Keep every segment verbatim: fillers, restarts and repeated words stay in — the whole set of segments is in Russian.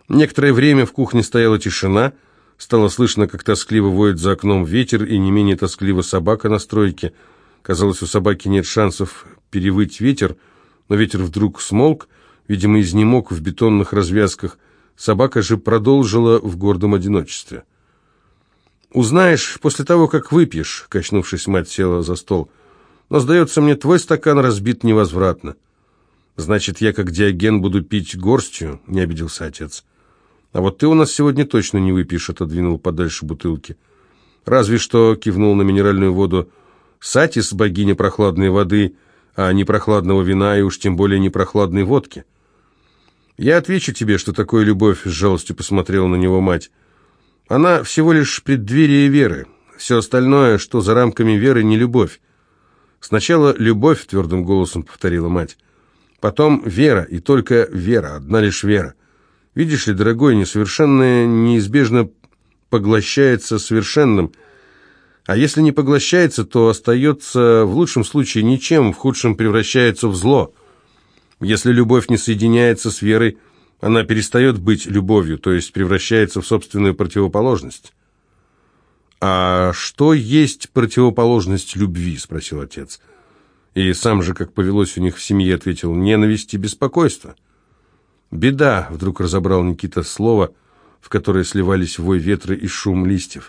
Некоторое время в кухне стояла тишина, стало слышно, как тоскливо воет за окном ветер, и не менее тоскливо собака на стройке. Казалось, у собаки нет шансов перевыть ветер, но ветер вдруг смолк, видимо, изнемог в бетонных развязках. Собака же продолжила в гордом одиночестве. «Узнаешь после того, как выпьешь», — качнувшись, мать села за стол. «Но, сдается мне, твой стакан разбит невозвратно». «Значит, я, как Диоген, буду пить горстью?» — не обиделся отец. «А вот ты у нас сегодня точно не выпьешь», — отодвинул подальше бутылки. «Разве что», — кивнул на минеральную воду, — «Сатис — богиня прохладной воды, а не прохладного вина и уж тем более не прохладной водки». «Я отвечу тебе, что такое любовь», — с жалостью посмотрела на него мать. «Она всего лишь преддверие веры. Все остальное, что за рамками веры, не любовь. Сначала любовь», — твердым голосом повторила мать. «Потом вера, и только вера, одна лишь вера. Видишь ли, дорогой, несовершенное неизбежно поглощается совершенным. А если не поглощается, то остается в лучшем случае ничем, в худшем превращается в зло. Если любовь не соединяется с верой, она перестает быть любовью, то есть превращается в собственную противоположность». «А что есть противоположность любви?» – спросил отец. И сам же, как повелось у них в семье, ответил: «Ненависть и беспокойство». «Беда», — вдруг разобрал Никита слово, в которое сливались вой ветра и шум листьев.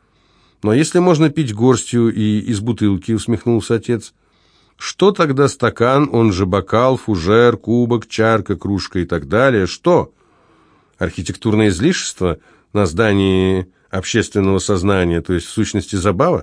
«Но если можно пить горстью и из бутылки», — усмехнулся отец, — «что тогда стакан, он же бокал, фужер, кубок, чарка, кружка и так далее? Что? Архитектурное излишество на здании общественного сознания, то есть в сущности забава?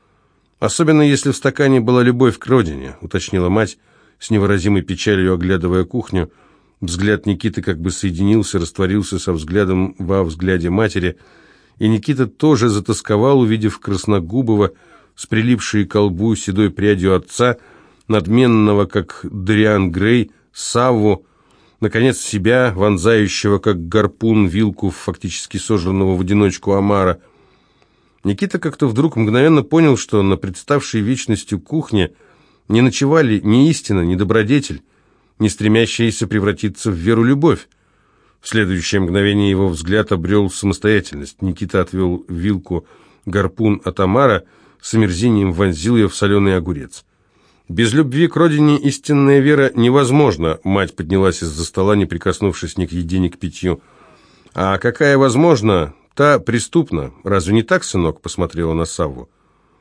Особенно если в стакане была любовь к родине», — уточнила мать, с невыразимой печалью оглядывая кухню. Взгляд Никиты как бы соединился, растворился со взглядом во взгляде матери, и Никита тоже затосковал, увидев красногубого с прилипшей к колбу седой прядью отца, надменного, как Дориан Грей, Савву, наконец себя, вонзающего, как гарпун, вилку, фактически сожранного в одиночку омара. Никита как-то вдруг мгновенно понял, что на представшей вечностью кухне не ночевали ни истина, ни добродетель, не стремящаяся превратиться в веру-любовь. В следующее мгновение его взгляд обрел самостоятельность. Никита отвел вилку гарпун от омара, с омерзением вонзил ее в соленый огурец. «Без любви к родине истинная вера невозможна», — мать поднялась из-за стола, не прикоснувшись ни к еде, ни к питью. «А какая возможна, та преступна. Разве не так, сынок?» — посмотрела на Савву.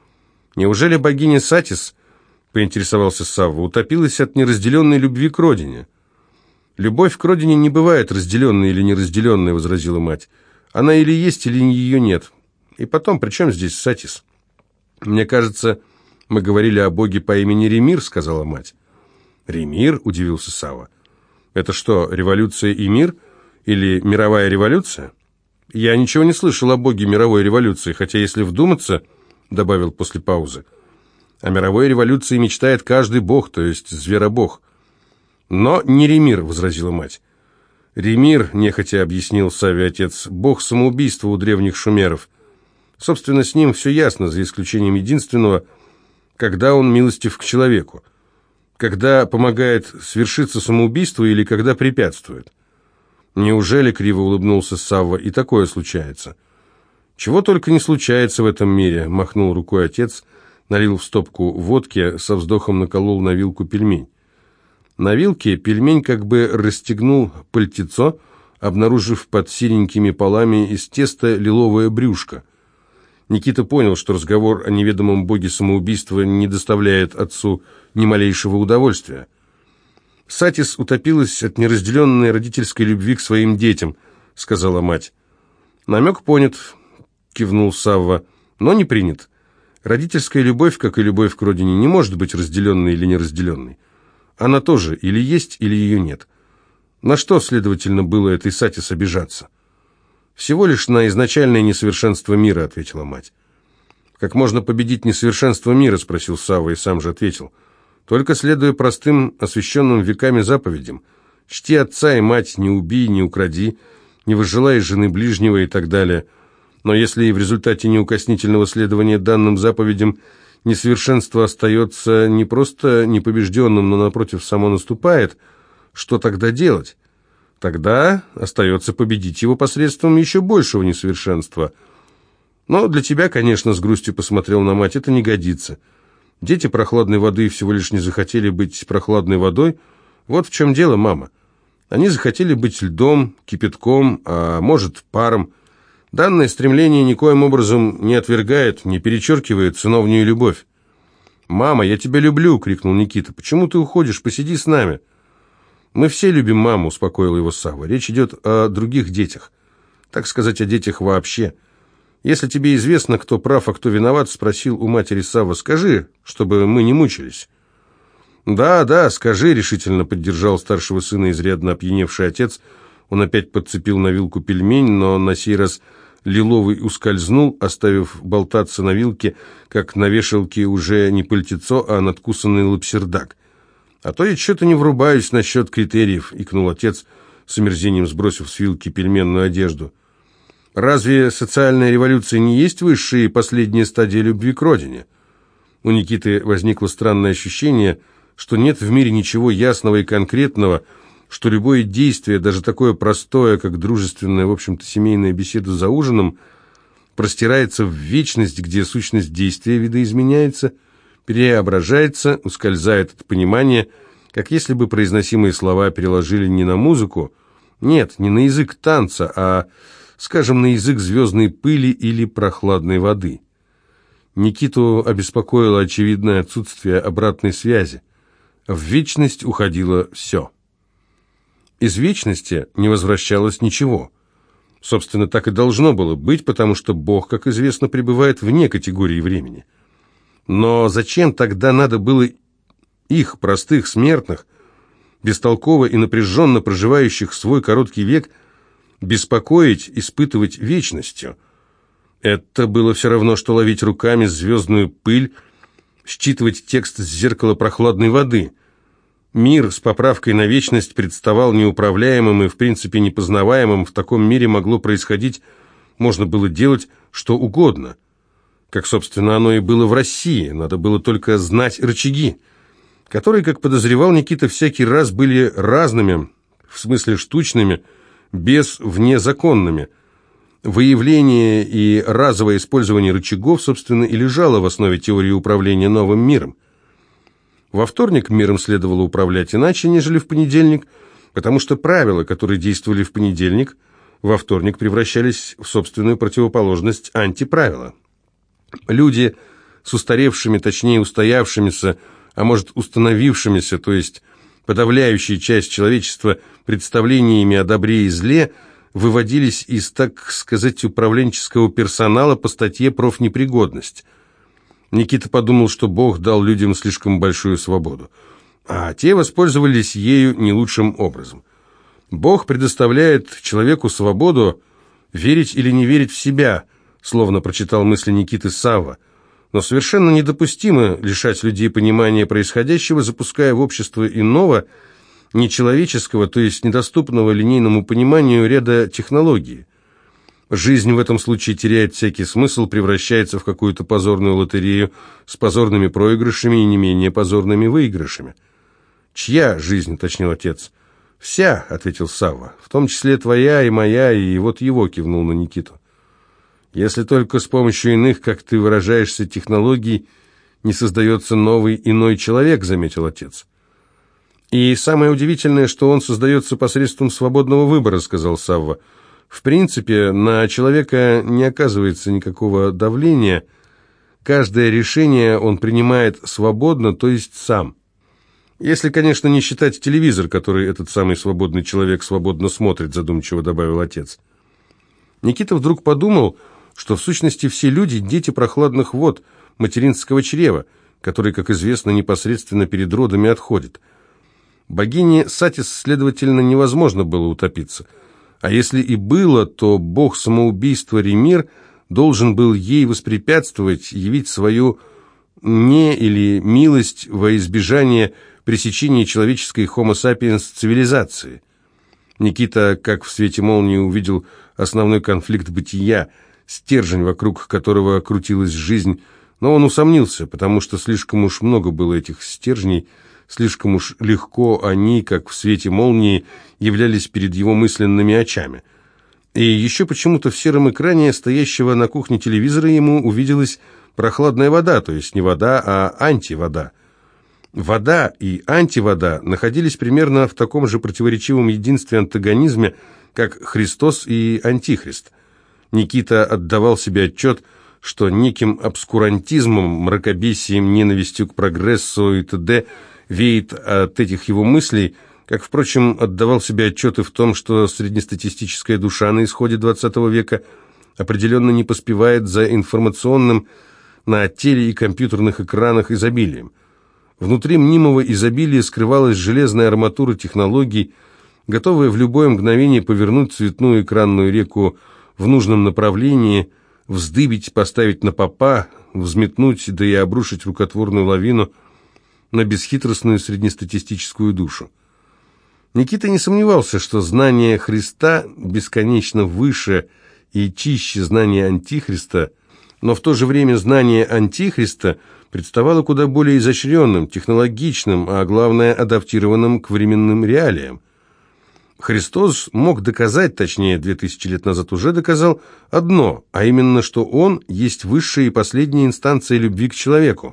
«Неужели богиня Сатис, — поинтересовался Савва, — утопилась от неразделенной любви к родине?» «Любовь к родине не бывает разделенной или неразделенной», — возразила мать. «Она или есть, или ее нет. И потом, при чем здесь Сатис?» «Мне кажется, мы говорили о боге по имени Ремир», — сказала мать. «Ремир?» — удивился Савва. «Это что, революция и мир? Или мировая революция?» «Я ничего не слышал о боге мировой революции, хотя, если вдуматься, — добавил после паузы, — о мировой революции мечтает каждый бог, то есть зверобог». «Но не Ремир», — возразила мать. «Ремир, — нехотя объяснил Савве отец, — бог самоубийства у древних шумеров. Собственно, с ним все ясно, за исключением единственного, когда он милостив к человеку, когда помогает свершиться самоубийству или когда препятствует». «Неужели, — криво улыбнулся Савва, — и такое случается?» «Чего только не случается в этом мире», — махнул рукой отец, налил в стопку водки, со вздохом наколол на вилку пельмень. На вилке пельмень как бы расстегнул пальтецо, обнаружив под синенькими полами из теста лиловое брюшко. Никита понял, что разговор о неведомом боге самоубийства не доставляет отцу ни малейшего удовольствия. «Сатис утопилась от неразделенной родительской любви к своим детям», — сказала мать. «Намек понят», — кивнул Савва, — «но не принят. Родительская любовь, как и любовь к родине, не может быть разделенной или неразделенной. Она тоже или есть, или ее нет. На что, следовательно, было этой Сатис обижаться?» «Всего лишь на изначальное несовершенство мира», — ответила мать. «Как можно победить несовершенство мира?» — спросил Савва и сам же ответил. «Только следуя простым, освященным веками заповедям. Чти отца и мать, не убий, не укради, не возжелай жены ближнего и так далее. Но если и в результате неукоснительного следования данным заповедям несовершенство остается не просто непобежденным, но, напротив, само наступает, что тогда делать? Тогда остается победить его посредством еще большего несовершенства. Но для тебя, конечно, с грустью посмотрел на мать, это не годится. Дети прохладной воды всего лишь не захотели быть прохладной водой. Вот в чем дело, мама. Они захотели быть льдом, кипятком, а может, паром. Данное стремление никоим образом не отвергает, не перечеркивает сыновнюю любовь. «Мама, я тебя люблю!» — крикнул Никита. «Почему ты уходишь? Посиди с нами!» «Мы все любим маму», — успокоил его Савва. «Речь идет о других детях. Так сказать, о детях вообще. Если тебе известно, кто прав, а кто виноват, — спросил у матери Савва, — скажи, чтобы мы не мучились». «Да, да, скажи», — решительно поддержал старшего сына изрядно опьяневший отец. Он опять подцепил на вилку пельмень, но на сей раз лиловый ускользнул, оставив болтаться на вилке, как на вешалке уже не пальтецо, а надкусанный лапсердак. «А то я что-то не врубаюсь насчет критериев», — икнул отец, с омерзением сбросив с вилки пельменную одежду. «Разве социальная революция не есть высшая и последняя стадия любви к родине?» У Никиты возникло странное ощущение, что нет в мире ничего ясного и конкретного, что любое действие, даже такое простое, как дружественная, в общем-то, семейная беседа за ужином, простирается в вечность, где сущность действия видоизменяется, преображается, ускользает от понимания, как если бы произносимые слова переложили не на музыку, нет, не на язык танца, а, скажем, на язык звездной пыли или прохладной воды. Никиту обеспокоило очевидное отсутствие обратной связи. В вечность уходило все. Из вечности не возвращалось ничего. Собственно, так и должно было быть, потому что Бог, как известно, пребывает вне категории времени. Но зачем тогда надо было их, простых смертных, бестолково и напряженно проживающих свой короткий век, беспокоить, испытывать вечностью? Это было все равно, что ловить руками звездную пыль, считывать текст с зеркала прохладной воды. Мир с поправкой на вечность представал неуправляемым и, в принципе, непознаваемым. В таком мире могло происходить, можно было делать что угодно. Как, собственно, оно и было в России. Надо было только знать рычаги, которые, как подозревал Никита, всякий раз были разными, в смысле штучными, без внезаконными. Выявление и разовое использование рычагов, собственно, и лежало в основе теории управления новым миром. Во вторник миром следовало управлять иначе, нежели в понедельник, потому что правила, которые действовали в понедельник, во вторник превращались в собственную противоположность антиправила. Люди с устаревшими, точнее устоявшимися, а может установившимися, то есть подавляющая часть человечества, представлениями о добре и зле, выводились из, так сказать, управленческого персонала по статье «Профнепригодность». Никита подумал, что Бог дал людям слишком большую свободу, а те воспользовались ею не лучшим образом. Бог предоставляет человеку свободу верить или не верить в себя, словно прочитал мысли Никиты Савва, но совершенно недопустимо лишать людей понимания происходящего, запуская в общество иного, нечеловеческого, то есть недоступного линейному пониманию ряда технологий. Жизнь в этом случае теряет всякий смысл, превращается в какую-то позорную лотерею с позорными проигрышами и не менее позорными выигрышами. «Чья жизнь?» — уточнил отец. «Вся», — ответил Савва, — «в том числе твоя и моя, и вот его», — кивнул на Никиту. «Если только с помощью иных, как ты выражаешься, технологий не создается новый иной человек», — заметил отец. «И самое удивительное, что он создается посредством свободного выбора», — сказал Савва. «В принципе, на человека не оказывается никакого давления. Каждое решение он принимает свободно, то есть сам. Если, конечно, не считать телевизор, который этот самый свободный человек свободно смотрит», — задумчиво добавил отец. Никита вдруг подумал, что в сущности все люди — дети прохладных вод, материнского чрева, который, как известно, непосредственно перед родами отходит. Богине Сатис, следовательно, невозможно было утопиться. А если и было, то бог самоубийства Ремир должен был ей воспрепятствовать, явить свою не или милость во избежание пресечения человеческой homo sapiens цивилизации. Никита, как в свете молнии, увидел основной конфликт бытия, стержень, вокруг которого крутилась жизнь, но он усомнился, потому что слишком уж много было этих стержней, Слишком уж легко они, как в свете молнии, являлись перед его мысленными очами. И еще почему-то в сером экране стоящего на кухне телевизора ему увиделась прохладная вода, то есть не вода, а антивода. Вода и антивода находились примерно в таком же противоречивом единстве, антагонизме, как Христос и Антихрист. Никита отдавал себе отчет, что неким обскурантизмом, мракобесием, ненавистью к прогрессу и т.д. веет от этих его мыслей, как, впрочем, отдавал себе отчет и в том, что среднестатистическая душа на исходе двадцатого века определенно не поспевает за информационным на теле- и компьютерных экранах изобилием. Внутри мнимого изобилия скрывалась железная арматура технологий, готовая в любое мгновение повернуть цветную экранную реку в нужном направлении, вздыбить, поставить на попа, взметнуть, да и обрушить рукотворную лавину на бесхитростную среднестатистическую душу. Никита не сомневался, что знание Христа бесконечно выше и чище знания Антихриста, но в то же время знание Антихриста представало куда более изощренным, технологичным, а главное, адаптированным к временным реалиям. Христос мог доказать, точнее, две тысячи лет назад уже доказал, одно, а именно, что Он есть высшая и последняя инстанция любви к человеку.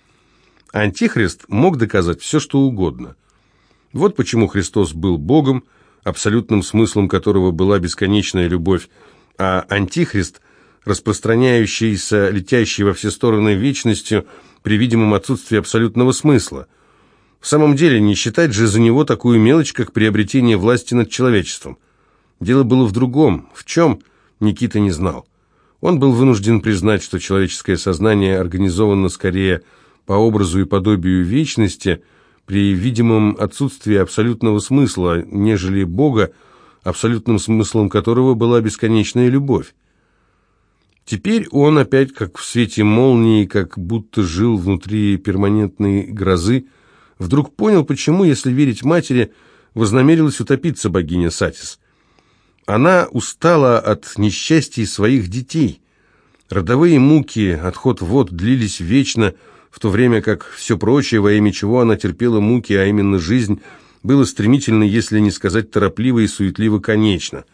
Антихрист мог доказать все, что угодно. Вот почему Христос был Богом, абсолютным смыслом которого была бесконечная любовь, а Антихрист – распространяющийся, летящий во все стороны вечностью при видимом отсутствии абсолютного смысла. В самом деле, не считать же за него такую мелочь, как приобретение власти над человечеством. Дело было в другом. В чем, Никита не знал. Он был вынужден признать, что человеческое сознание организовано скорее по образу и подобию вечности, при видимом отсутствии абсолютного смысла, нежели Бога, абсолютным смыслом которого была бесконечная любовь. Теперь он опять, как в свете молнии, как будто жил внутри перманентной грозы, вдруг понял, почему, если верить матери, вознамерилась утопиться богиня Сатис. Она устала от несчастий своих детей. Родовые муки, отход в вод длились вечно, в то время как все прочее, во имя чего она терпела муки, а именно жизнь, было стремительно, если не сказать торопливо и суетливо конечно.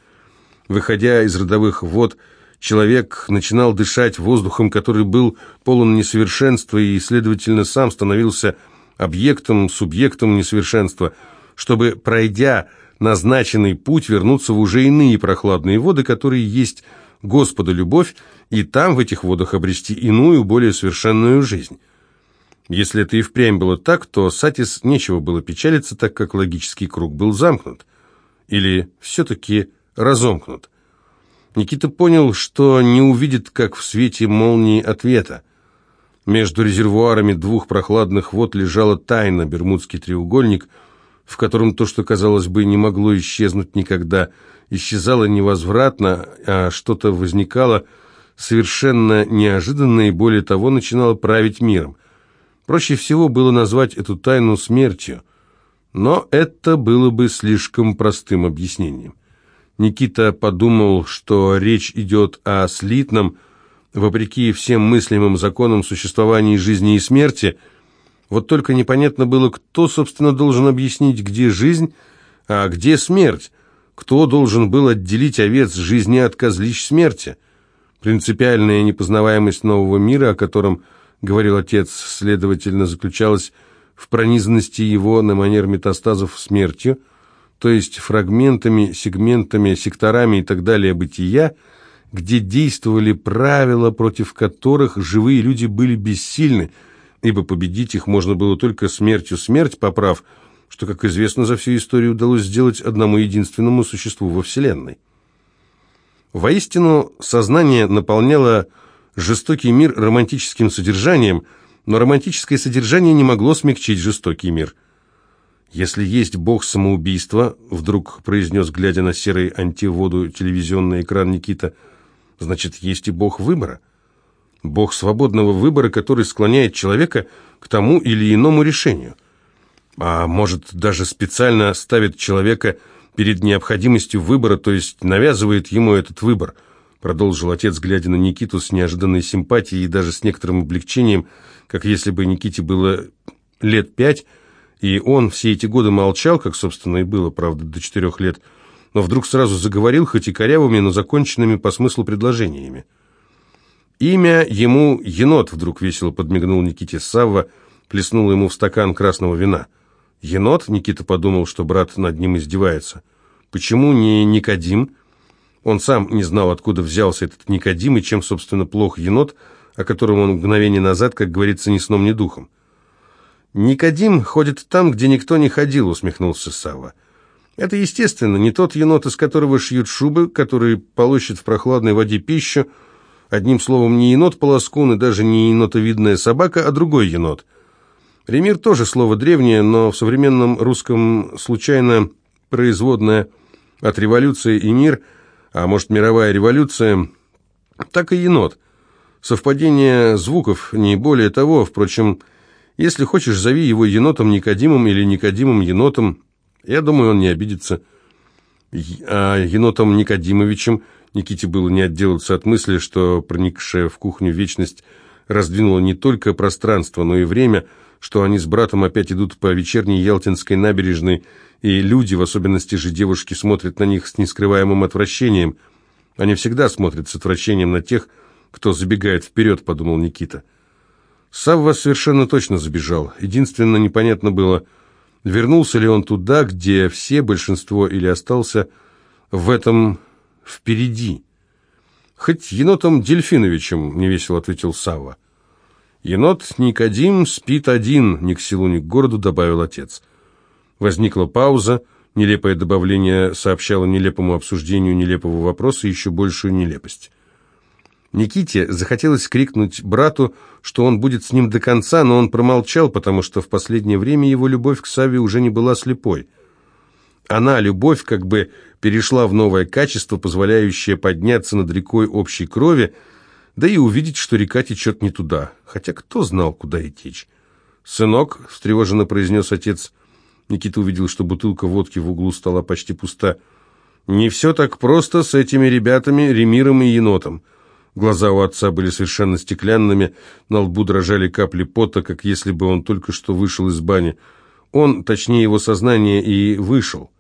Выходя из родовых вод, человек начинал дышать воздухом, который был полон несовершенства, и, следовательно, сам становился объектом, субъектом несовершенства, чтобы, пройдя назначенный путь, вернуться в уже иные прохладные воды, которые есть Господа любовь, и там, в этих водах, обрести иную, более совершенную жизнь. Если это и впрямь было так, то Сатис нечего было печалиться, так как логический круг был замкнут. Или все-таки разомкнут. Никита понял, что не увидит, как в свете молнии, ответа. Между резервуарами двух прохладных вод лежала тайна, Бермудский треугольник, в котором то, что, казалось бы, не могло исчезнуть никогда, исчезало невозвратно, а что-то возникало совершенно неожиданно и, более того, начинало править миром. Проще всего было назвать эту тайну смертью, но это было бы слишком простым объяснением. Никита подумал, что речь идет о слитном, вопреки всем мыслимым законам существования жизни и смерти. Вот только непонятно было, кто, собственно, должен объяснить, где жизнь, а где смерть, кто должен был отделить овец жизни от козлищ смерти. Принципиальная непознаваемость нового мира, о котором говорил отец, следовательно, заключалась в пронизанности его на манер метастазов смертью, то есть фрагментами, сегментами, секторами и так далее бытия, где действовали правила, против которых живые люди были бессильны, ибо победить их можно было только смертью смерть, поправ, что, как известно, за всю историю удалось сделать одному единственному существу во Вселенной. Воистину, сознание наполняло жестокий мир романтическим содержанием, но романтическое содержание не могло смягчить жестокий мир. «Если есть бог самоубийства», — вдруг произнес, глядя на серый антиводу телевизионный экран Никита, — «значит, есть и бог выбора. Бог свободного выбора, который склоняет человека к тому или иному решению. А может, даже специально ставит человека перед необходимостью выбора, то есть навязывает ему этот выбор», — продолжил отец, глядя на Никиту с неожиданной симпатией и даже с некоторым облегчением, как если бы Никите было лет пять, И он все эти годы молчал, как, собственно, и было, правда, до четырех лет, но вдруг сразу заговорил, хоть и корявыми, но законченными по смыслу предложениями. «Имя ему Енот», — вдруг весело подмигнул Никите Савва, плеснул ему в стакан красного вина. «Енот?» — Никита подумал, что брат над ним издевается. «Почему не Никодим?» Он сам не знал, откуда взялся этот Никодим и чем, собственно, плох енот, о котором он мгновение назад, как говорится, ни сном, ни духом. «Никодим ходит там, где никто не ходил», — усмехнулся Савва. «Это естественно, не тот енот, из которого шьют шубы, который полощет в прохладной воде пищу. Одним словом, не енот-полоскун и даже не енотовидная собака, а другой енот. Ремир тоже слово древнее, но в современном русском случайно производное от революции и мир, а может мировая революция, так и енот. Совпадение звуков, не более того. Впрочем, если хочешь, зови его енотом Никодимом или Никодимом енотом. Я думаю, он не обидится. А енотом Никодимовичем Никите было не отделаться от мысли, что проникшая в кухню вечность раздвинула не только пространство, но и время, что они с братом опять идут по вечерней Ялтинской набережной, и люди, в особенности же девушки, смотрят на них с нескрываемым отвращением. Они всегда смотрят с отвращением на тех, кто забегает вперед, подумал Никита. Савва совершенно точно забежал. Единственно непонятно было, вернулся ли он туда, где все, большинство, или остался в этом впереди. «Хоть енотом Дельфиновичем», — невесело ответил Савва. «Енот Никодим спит один», — ни к селу, ни к городу, добавил отец. Возникла пауза, нелепое добавление сообщало нелепому обсуждению нелепого вопроса еще большую нелепость. Никите захотелось крикнуть брату, что он будет с ним до конца, но он промолчал, потому что в последнее время его любовь к Савве уже не была слепой. Она, любовь, как бы перешла в новое качество, позволяющее подняться над рекой общей крови, да и увидеть, что река течет не туда, хотя кто знал, куда и течь. «Сынок», — встревоженно произнес отец. Никита увидел, что бутылка водки в углу стола почти пуста. «Не все так просто с этими ребятами, Ремиром и енотом». Глаза у отца были совершенно стеклянными, на лбу дрожали капли пота, как если бы он только что вышел из бани. Он, точнее его сознание, и вышел.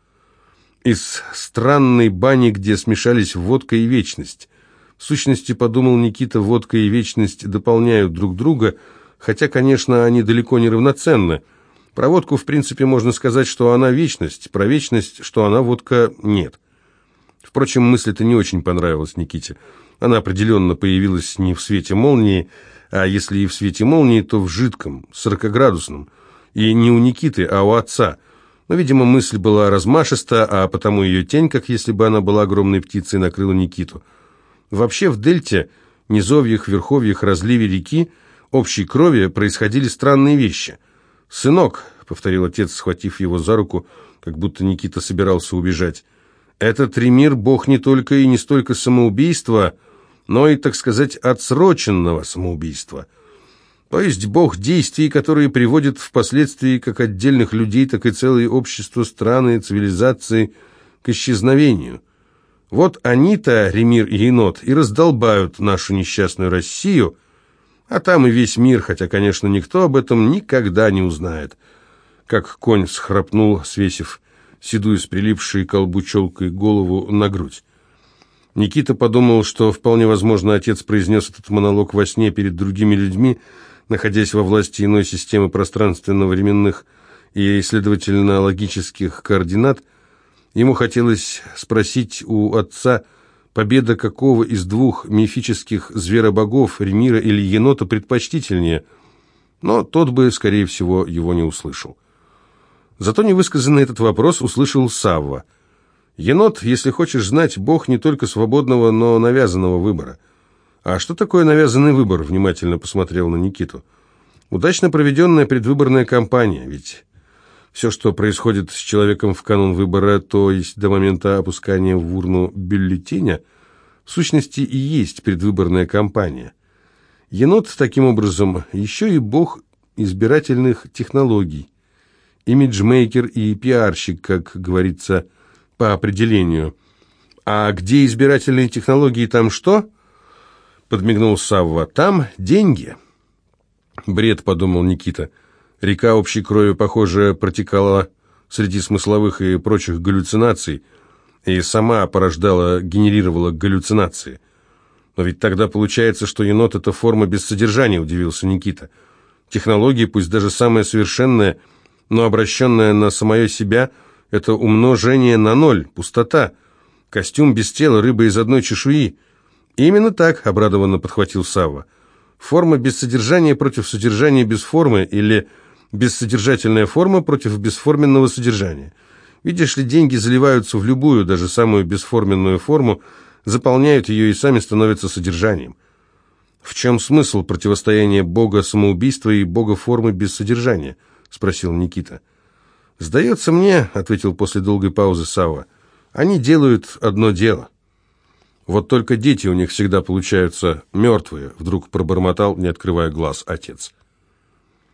Из странной бани, где смешались водка и вечность. В сущности, подумал Никита, водка и вечность дополняют друг друга, хотя, конечно, они далеко не равноценны. Про водку, в принципе, можно сказать, что она вечность, про вечность, что она водка, нет. Впрочем, мысль эта не очень понравилась Никите. Она определенно появилась не в свете молнии, а если и в свете молнии, то в жидком, сорокаградусном. И не у Никиты, а у отца. Но, видимо, мысль была размашиста, а потому ее тень, как если бы она была огромной птицей, накрыла Никиту. Вообще в дельте, низовьях, верховьях, разливе реки, общей крови происходили странные вещи. «Сынок», — повторил отец, схватив его за руку, как будто Никита собирался убежать, — «этот Ремир — бог не только и не столько самоубийства, но и, так сказать, отсроченного самоубийства. То есть бог действий, которые приводят впоследствии как отдельных людей, так и целые общества, страны, цивилизации к исчезновению. Вот они-то, Ремир и енот, и раздолбают нашу несчастную Россию, а там и весь мир, хотя, конечно, никто об этом никогда не узнает». Как конь схрапнул, свесив седую с прилипшей к колбу челкой голову на грудь. Никита подумал, что вполне возможно отец произнес этот монолог во сне перед другими людьми, находясь во власти иной системы пространственно-временных и, следовательно, логических координат. Ему хотелось спросить у отца, победа какого из двух мифических зверобогов, Ремира или енота, предпочтительнее, но тот бы, скорее всего, его не услышал. Зато невысказанный этот вопрос услышал Савва. «Енот, если хочешь знать, бог не только свободного, но навязанного выбора». «А что такое навязанный выбор?» — внимательно посмотрел на Никиту. «Удачно проведенная предвыборная кампания, ведь все, что происходит с человеком в канун выбора, то есть до момента опускания в урну бюллетеня, в сущности и есть предвыборная кампания. Енот, таким образом, еще и бог избирательных технологий, имиджмейкер и пиарщик, как говорится, по определению. А где избирательные технологии, там что?» — подмигнул Савва. «Там деньги». «Бред», — подумал Никита. Река общей крови, похоже, протекала среди смысловых и прочих галлюцинаций, и сама порождала, генерировала галлюцинации. Но ведь тогда получается, что енот — это форма без содержания, удивился Никита. Технология, пусть даже самая совершенная, но обращенная на самое себя, это умножение на ноль, пустота. Костюм без тела, рыба из одной чешуи. Именно так, обрадованно подхватил Савва. Форма без содержания против содержания без формы, или бессодержательная форма против бесформенного содержания. Видишь ли, деньги заливаются в любую, даже самую бесформенную форму, заполняют ее и сами становятся содержанием. В чем смысл противостояния бога самоубийства и бога формы без содержания? Спросил Никита. Сдается мне, ответил после долгой паузы Савва, они делают одно дело. Вот только дети у них всегда получаются мертвые, вдруг пробормотал, не открывая глаз, отец.